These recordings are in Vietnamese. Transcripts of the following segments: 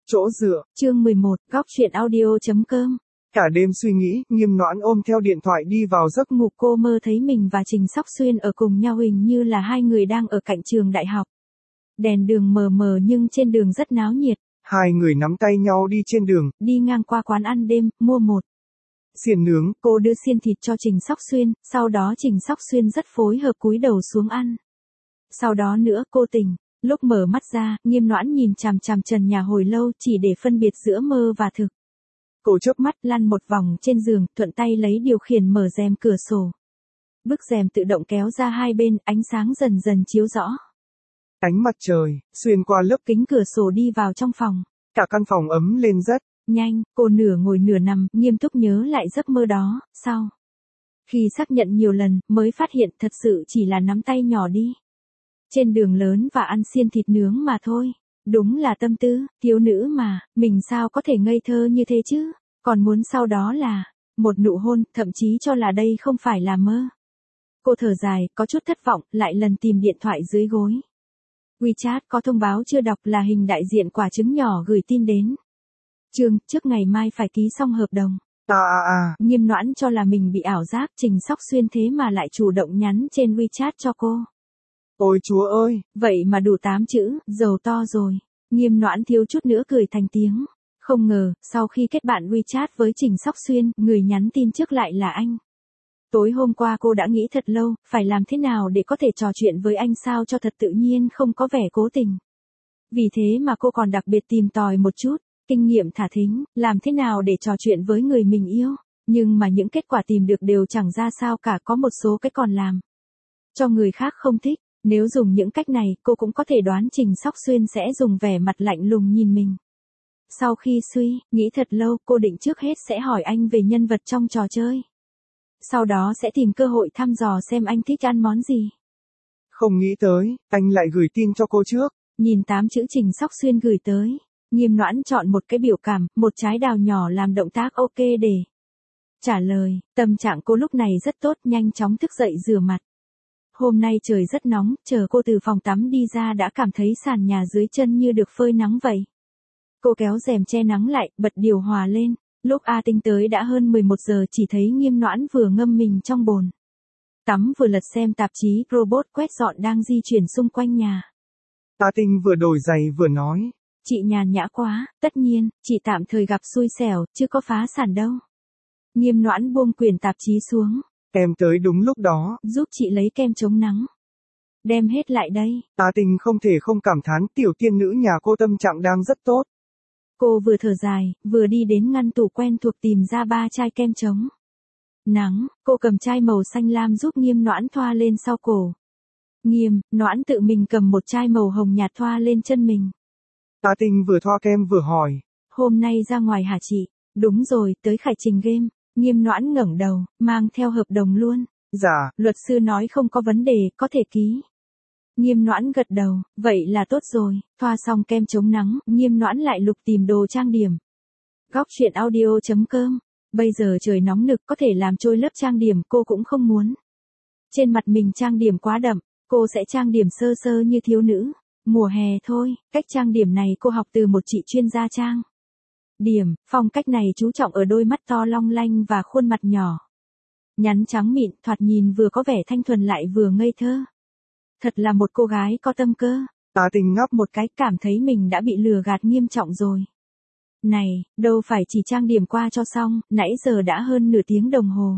Chỗ dựa. Chương 11, góc truyện audio.com. Cả đêm suy nghĩ, Nghiêm Noãn ôm theo điện thoại đi vào giấc ngủ. Cô mơ thấy mình và Trình Sóc Xuyên ở cùng nhau, hình như là hai người đang ở cạnh trường đại học. Đèn đường mờ mờ nhưng trên đường rất náo nhiệt. Hai người nắm tay nhau đi trên đường. Đi ngang qua quán ăn đêm, mua một xiên nướng. Cô đưa xiên thịt cho Trình Sóc Xuyên, sau đó Trình Sóc Xuyên rất phối hợp cúi đầu xuống ăn. Sau đó nữa cô tỉnh. Lúc mở mắt ra, Nghiêm Noãn nhìn chằm chằm trần nhà hồi lâu chỉ để phân biệt giữa mơ và thực. Cô chớp mắt lăn một vòng trên giường, thuận tay lấy điều khiển mở rèm cửa sổ. Bức rèm tự động kéo ra hai bên, ánh sáng dần dần chiếu rõ. Ánh mặt trời, xuyên qua lớp kính cửa sổ đi vào trong phòng. Cả căn phòng ấm lên rất nhanh, cô nửa ngồi nửa nằm, nghiêm túc nhớ lại giấc mơ đó, sau khi xác nhận nhiều lần, mới phát hiện thật sự chỉ là nắm tay nhỏ đi trên đường lớn và ăn xiên thịt nướng mà thôi. Đúng là tâm tư, thiếu nữ mà, mình sao có thể ngây thơ như thế chứ, còn muốn sau đó là một nụ hôn, thậm chí cho là đây không phải là mơ. Cô thở dài, có chút thất vọng, lại lần tìm điện thoại dưới gối. WeChat có thông báo chưa đọc là hình đại diện quả trứng nhỏ gửi tin đến. Trương, trước ngày mai phải ký xong hợp đồng. Nghiêm Noãn cho là mình bị ảo giác, Trình Sóc Xuyên thế mà lại chủ động nhắn trên WeChat cho cô. Ôi chúa ơi! Vậy mà đủ 8 chữ, giàu to rồi. Nghiêm Noãn thiếu chút nữa cười thành tiếng. Không ngờ, sau khi kết bạn WeChat với Trình Sóc Xuyên, người nhắn tin trước lại là anh. Tối hôm qua cô đã nghĩ thật lâu, phải làm thế nào để có thể trò chuyện với anh sao cho thật tự nhiên, không có vẻ cố tình. Vì thế mà cô còn đặc biệt tìm tòi một chút, kinh nghiệm thả thính, làm thế nào để trò chuyện với người mình yêu. Nhưng mà những kết quả tìm được đều chẳng ra sao cả, có một số cái còn làm cho người khác không thích. Nếu dùng những cách này, cô cũng có thể đoán Trình Sóc Xuyên sẽ dùng vẻ mặt lạnh lùng nhìn mình. Sau khi suy nghĩ thật lâu, cô định trước hết sẽ hỏi anh về nhân vật trong trò chơi. Sau đó sẽ tìm cơ hội thăm dò xem anh thích ăn món gì. Không nghĩ tới, anh lại gửi tin cho cô trước. Nhìn 8 chữ Trình Sóc Xuyên gửi tới, Nghiêm Noãn chọn một cái biểu cảm, một trái đào nhỏ làm động tác ok để trả lời. Tâm trạng cô lúc này rất tốt, nhanh chóng thức dậy rửa mặt. Hôm nay trời rất nóng, chờ cô từ phòng tắm đi ra đã cảm thấy sàn nhà dưới chân như được phơi nắng vậy. Cô kéo rèm che nắng lại, bật điều hòa lên. Lúc A Tinh tới đã hơn 11 giờ, chỉ thấy Nghiêm Noãn vừa ngâm mình trong bồn tắm vừa lật xem tạp chí, robot quét dọn đang di chuyển xung quanh nhà. A Tinh vừa đổi giày vừa nói. Chị nhàn nhã quá, tất nhiên, chị tạm thời gặp xui xẻo, chứ có phá sản đâu. Nghiêm Noãn buông quyển tạp chí xuống. Em tới đúng lúc đó. Giúp chị lấy kem chống nắng. Đem hết lại đây. A Tinh không thể không cảm thán tiểu tiên nữ nhà cô tâm trạng đang rất tốt. Cô vừa thở dài, vừa đi đến ngăn tủ quen thuộc tìm ra 3 chai kem chống nắng. Cô cầm chai màu xanh lam giúp Nghiêm Noãn thoa lên sau cổ. Nghiêm Noãn tự mình cầm một chai màu hồng nhạt thoa lên chân mình. A Tinh vừa thoa kem vừa hỏi. Hôm nay ra ngoài hả chị? Đúng rồi, tới Khải Trình Game. Nghiêm Noãn ngẩng đầu, mang theo hợp đồng luôn. Dạ. Luật sư nói không có vấn đề, có thể ký. Nghiêm Noãn gật đầu, vậy là tốt rồi. Thoa xong kem chống nắng, Nghiêm Noãn lại lục tìm đồ trang điểm. Góc truyện audio.com. Bây giờ trời nóng nực, có thể làm trôi lớp trang điểm, cô cũng không muốn. Trên mặt mình trang điểm quá đậm, cô sẽ trang điểm sơ sơ như thiếu nữ. Mùa hè thôi, cách trang điểm này cô học từ một chị chuyên gia trang điểm. Phong cách này chú trọng ở đôi mắt to long lanh và khuôn mặt nhỏ nhắn trắng mịn, thoạt nhìn vừa có vẻ thanh thuần lại vừa ngây thơ. Thật là một cô gái có tâm cơ. A Tinh ngáp một cái, cảm thấy mình đã bị lừa gạt nghiêm trọng rồi. Này, đâu phải chỉ trang điểm qua cho xong, nãy giờ đã hơn nửa tiếng đồng hồ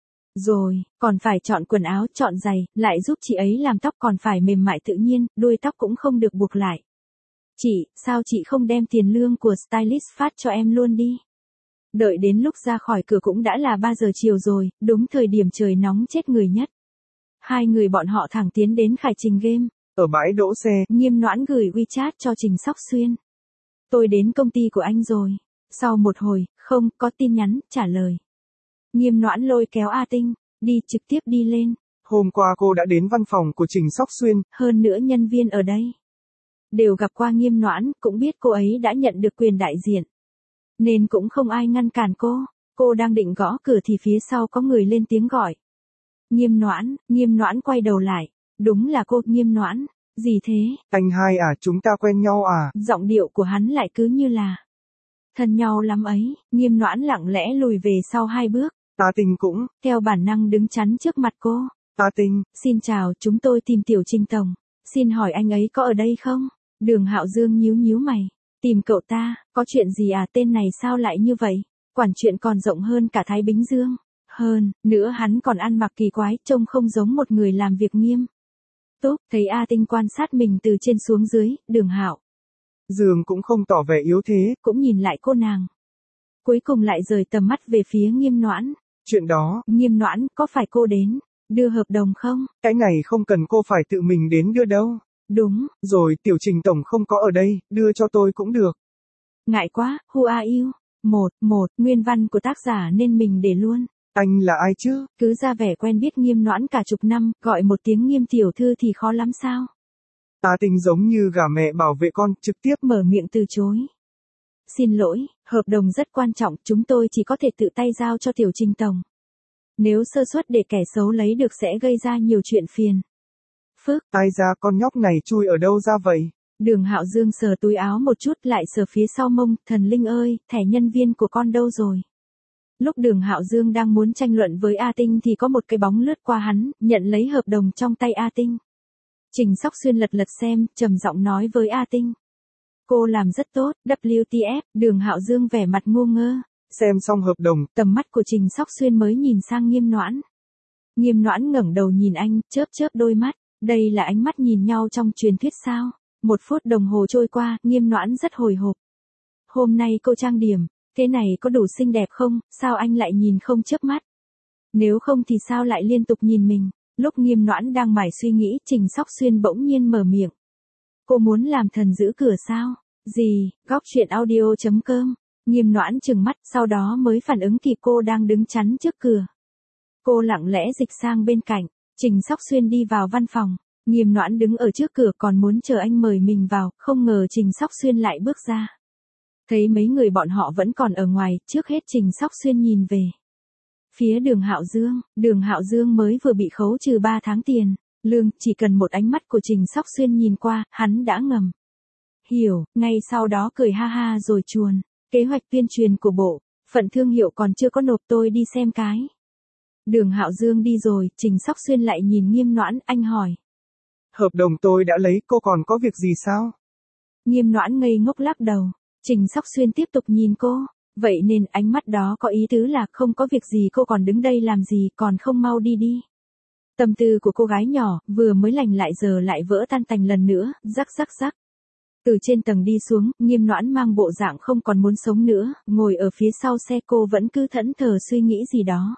rồi, còn phải chọn quần áo, chọn giày, lại giúp chị ấy làm tóc còn phải mềm mại tự nhiên, đuôi tóc cũng không được buộc lại. Chị, sao chị không đem tiền lương của stylist phát cho em luôn đi? Đợi đến lúc ra khỏi cửa cũng đã là 3 giờ chiều rồi, đúng thời điểm trời nóng chết người nhất. Hai người bọn họ thẳng tiến đến Khải Trình Game. Ở bãi đỗ xe, Nghiêm Noãn gửi WeChat cho Trình Sóc Xuyên. Tôi đến công ty của anh rồi. Sau một hồi, không có tin nhắn trả lời. Nghiêm Noãn lôi kéo A Tinh, đi trực tiếp đi lên. Hôm qua cô đã đến văn phòng của Trình Sóc Xuyên. Hơn nữa nhân viên ở đây đều gặp qua Nghiêm Noãn, cũng biết cô ấy đã nhận được quyền đại diện. Nên cũng không ai ngăn cản cô. Cô đang định gõ cửa thì phía sau có người lên tiếng gọi. Nghiêm Noãn quay đầu lại. Đúng là cô, Nghiêm Noãn. Gì thế? Anh hai à, chúng ta quen nhau à? Giọng điệu của hắn lại cứ như là thân nhau lắm ấy. Nghiêm Noãn lặng lẽ lùi về sau 2 bước. A Tinh cũng. Theo bản năng đứng chắn trước mặt cô. A Tinh. Xin chào, chúng tôi tìm Tiểu Trình Tổng. Xin hỏi anh ấy có ở đây không? Đường Hạo Dương nhíu nhíu mày. Tìm cậu ta, có chuyện gì à, tên này sao lại như vậy? Quản chuyện còn rộng hơn cả Thái Bình Dương. Hơn nữa hắn còn ăn mặc kỳ quái, trông không giống một người làm việc nghiêm túc. Thấy A Tinh quan sát mình từ trên xuống dưới, Đường Hạo Dương cũng không tỏ vẻ yếu thế, cũng nhìn lại cô nàng. Cuối cùng lại rời tầm mắt về phía Nghiêm Noãn. Chuyện đó. Nghiêm Noãn, có phải cô đến đưa hợp đồng không? Cái này không cần cô phải tự mình đến đưa đâu. Đúng. Rồi, Tiểu Trình Tổng không có ở đây, đưa cho tôi cũng được. Ngại quá, who are you? Nguyên văn của tác giả nên mình để luôn. Anh là ai chứ? Cứ ra vẻ quen biết Nghiêm Noãn cả chục năm, gọi một tiếng Nghiêm tiểu thư thì khó lắm sao? A Tinh giống như gà mẹ bảo vệ con, trực tiếp mở miệng từ chối. Xin lỗi, hợp đồng rất quan trọng, chúng tôi chỉ có thể tự tay giao cho Tiểu Trình Tổng. Nếu sơ suất để kẻ xấu lấy được sẽ gây ra nhiều chuyện phiền phức. Ai ra, con nhóc này chui ở đâu ra vậy? Đường Hạo Dương sờ túi áo một chút, lại sờ phía sau mông. Thần linh ơi, thẻ nhân viên của con đâu rồi? Lúc Đường Hạo Dương đang muốn tranh luận với A Tinh thì có một cái bóng lướt qua hắn, nhận lấy hợp đồng trong tay A Tinh. Trình Sóc Xuyên lật lật xem, trầm giọng nói với A Tinh. Cô làm rất tốt, WTF. Đường Hạo Dương vẻ mặt ngu ngơ. Xem xong hợp đồng, tầm mắt của Trình Sóc Xuyên mới nhìn sang Nghiêm Noãn. Nghiêm Noãn ngẩng đầu nhìn anh, chớp chớp đôi mắt. Đây là ánh mắt nhìn nhau trong truyền thuyết sao? 1 phút đồng hồ trôi qua, Nghiêm Noãn rất hồi hộp. Hôm nay cô trang điểm, thế này có đủ xinh đẹp không? Sao anh lại nhìn không chớp mắt? Nếu không thì sao lại liên tục nhìn mình? Lúc Nghiêm Noãn đang mải suy nghĩ, Trình Sóc Xuyên bỗng nhiên mở miệng. Cô muốn làm thần giữ cửa sao? Gì? Góc chuyện audio.com. Nghiêm Noãn trừng mắt, sau đó mới phản ứng kịp cô đang đứng chắn trước cửa. Cô lặng lẽ dịch sang bên cạnh. Trình Sóc Xuyên đi vào văn phòng. Nghiêm Noãn đứng ở trước cửa còn muốn chờ anh mời mình vào, không ngờ Trình Sóc Xuyên lại bước ra. Thấy mấy người bọn họ vẫn còn ở ngoài, trước hết Trình Sóc Xuyên nhìn về phía Đường Hạo Dương mới vừa bị khấu trừ 3 tháng tiền lương, chỉ cần một ánh mắt của Trình Sóc Xuyên nhìn qua, hắn đã ngầm hiểu, ngay sau đó cười ha ha rồi chuồn. Kế hoạch tuyên truyền của bộ phận thương hiệu còn chưa có nộp, tôi đi xem cái. Đường Hạo Dương đi rồi, Trình Sóc Xuyên lại nhìn Nghiêm Noãn, anh hỏi. Hợp đồng tôi đã lấy, cô còn có việc gì sao? Nghiêm Noãn ngây ngốc lắc đầu. Trình Sóc Xuyên tiếp tục nhìn cô. Vậy nên ánh mắt đó có ý tứ là không có việc gì, cô còn đứng đây làm gì, còn không mau đi đi. Tâm tư của cô gái nhỏ, vừa mới lành lại giờ lại vỡ tan tành lần nữa, rắc rắc rắc. Từ trên tầng đi xuống, Nghiêm Noãn mang bộ dạng không còn muốn sống nữa, ngồi ở phía sau xe, cô vẫn cứ thẫn thờ suy nghĩ gì đó.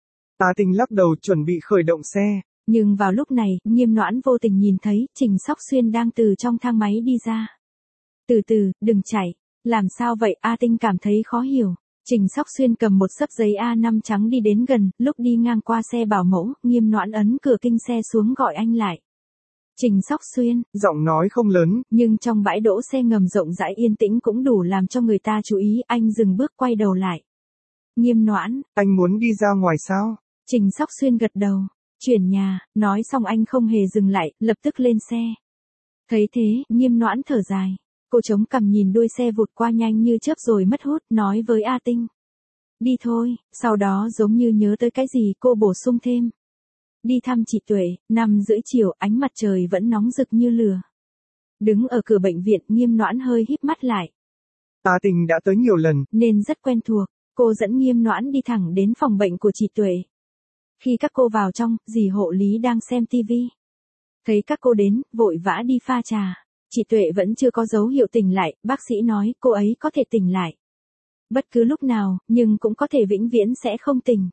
A Tinh lắc đầu chuẩn bị khởi động xe. Nhưng vào lúc này, Nghiêm Noãn vô tình nhìn thấy, Trình Sóc Xuyên đang từ trong thang máy đi ra. Từ từ, đừng chạy. Làm sao vậy? A Tinh cảm thấy khó hiểu. Trình Sóc Xuyên cầm một xấp giấy A5 trắng đi đến gần, lúc đi ngang qua xe bảo mẫu, Nghiêm Noãn ấn cửa kinh xe xuống gọi anh lại. Trình Sóc Xuyên, giọng nói không lớn, nhưng trong bãi đỗ xe ngầm rộng rãi yên tĩnh cũng đủ làm cho người ta chú ý, anh dừng bước quay đầu lại. Nghiêm Noãn, anh muốn đi ra ngoài sao? Trình Sóc Xuyên gật đầu. Chuyển nhà, nói xong anh không hề dừng lại, lập tức lên xe. Thấy thế, Nghiêm Noãn thở dài. Cô chống cằm nhìn đuôi xe vụt qua nhanh như chớp rồi mất hút, nói với A Tinh. Đi thôi, sau đó giống như nhớ tới cái gì cô bổ sung thêm. Đi thăm chị Tuệ. 5:30 chiều, ánh mặt trời vẫn nóng rực như lửa. Đứng ở cửa bệnh viện, Nghiêm Noãn hơi híp mắt lại. A Tinh đã tới nhiều lần, nên rất quen thuộc. Cô dẫn Nghiêm Noãn đi thẳng đến phòng bệnh của chị Tuệ. Khi các cô vào trong, dì hộ lý đang xem tivi. Thấy các cô đến, vội vã đi pha trà. Chị Tuệ vẫn chưa có dấu hiệu tỉnh lại, bác sĩ nói cô ấy có thể tỉnh lại bất cứ lúc nào, nhưng cũng có thể vĩnh viễn sẽ không tỉnh.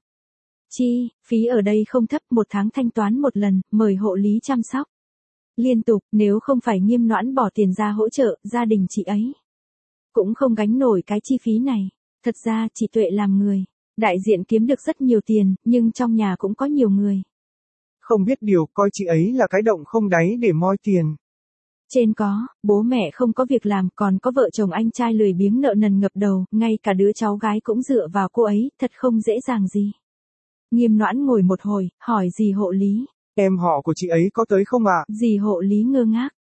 Chi phí ở đây không thấp, 1 tháng thanh toán 1 lần, mời hộ lý chăm sóc liên tục, nếu không phải Nghiêm Noãn bỏ tiền ra hỗ trợ, gia đình chị ấy cũng không gánh nổi cái chi phí này. Thật ra chị Tuệ làm người đại diện kiếm được rất nhiều tiền, nhưng trong nhà cũng có nhiều người không biết điều, coi chị ấy là cái động không đáy để moi tiền. Trên có, bố mẹ không có việc làm, còn có vợ chồng anh trai lười biếng nợ nần ngập đầu, ngay cả đứa cháu gái cũng dựa vào cô ấy, thật không dễ dàng gì. Nghiêm Noãn ngồi một hồi, hỏi dì hộ lý. Em họ của chị ấy có tới không ạ? Dì hộ lý ngơ ngác.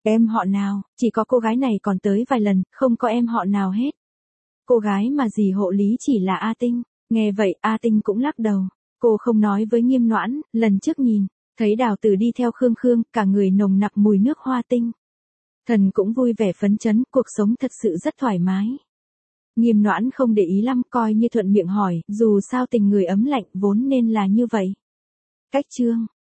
Em họ nào, chỉ có cô gái này còn tới vài lần, không có em họ nào hết. Cô gái mà dì hộ lý chỉ là A Tinh. Nghe vậy, A Tinh cũng lắc đầu. Cô không nói với Nghiêm Noãn, lần trước nhìn, thấy Đào Tử đi theo Khương Khương, cả người nồng nặc mùi nước hoa tinh. Thần cũng vui vẻ phấn chấn, cuộc sống thật sự rất thoải mái. Nghiêm Noãn không để ý lắm, coi như thuận miệng hỏi, dù sao tình người ấm lạnh vốn nên là như vậy. Cách chương